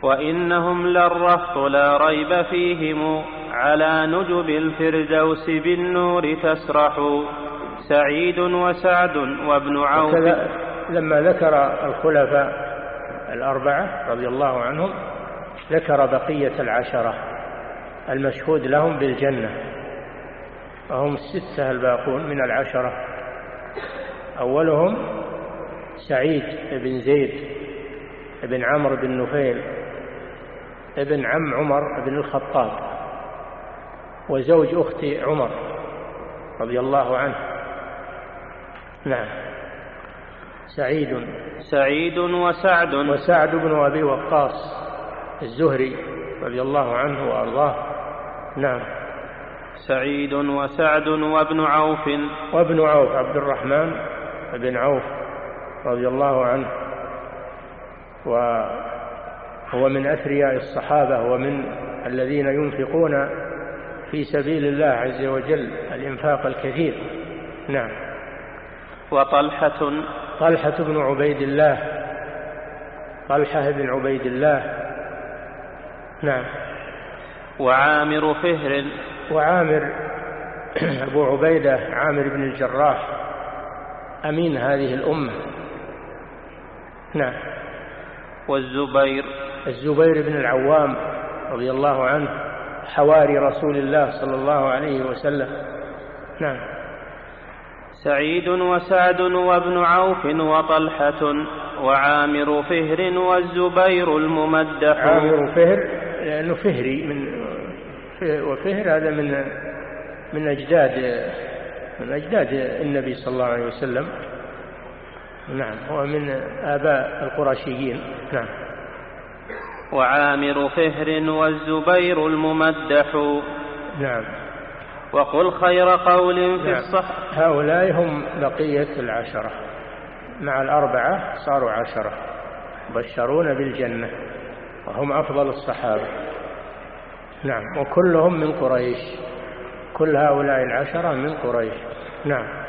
وإنهم للرهط لا ريب فيهم على نجب الفردوس بالنور تسرح سعيد وسعد وابن عوف. لما ذكر الخلفاء الأربعة رضي الله عنهم ذكر بقية العشرة المشهود لهم بالجنة، وهم الستة الباقون من العشرة. أولهم سعيد بن زيد بن عمرو بن نفيل ابن عم عمر بن الخطاب وزوج أخت عمر رضي الله عنه. نعم. سعيد وسعد بن أبي وقاص الزهري رضي الله عنه وأرضاه. نعم. سعيد وسعد وابن عوف عبد الرحمن بن عوف رضي الله عنه، وهو من أثرياء الصحابة ومن الذين ينفقون في سبيل الله عز وجل الإنفاق الكثير. نعم. وطلحة بن عبيد الله، طلحة بن عبيد الله. نعم. وعامر فهر أبو عبيدة عامر بن الجراح أمين هذه الأمة. نعم. والزبير بن العوام رضي الله عنه حواري رسول الله صلى الله عليه وسلم. نعم. سعيد وسعد وابن عوف وطلحة وعامر فهر والزبير الممدح. عامر فهر لأنه فهري وفهر هذا من أجداد النبي صلى الله عليه وسلم. نعم. هو من آباء القرشيين. نعم. وعامر فهر والزبير الممدح. نعم. وقل خير قول في الصح. هؤلاء هم بقية العشرة، مع الأربعة صاروا 10 بشرون بالجنة، وهم أفضل الصحابة. نعم. وكلهم من قريش، كل هؤلاء 10 من قريش. نعم.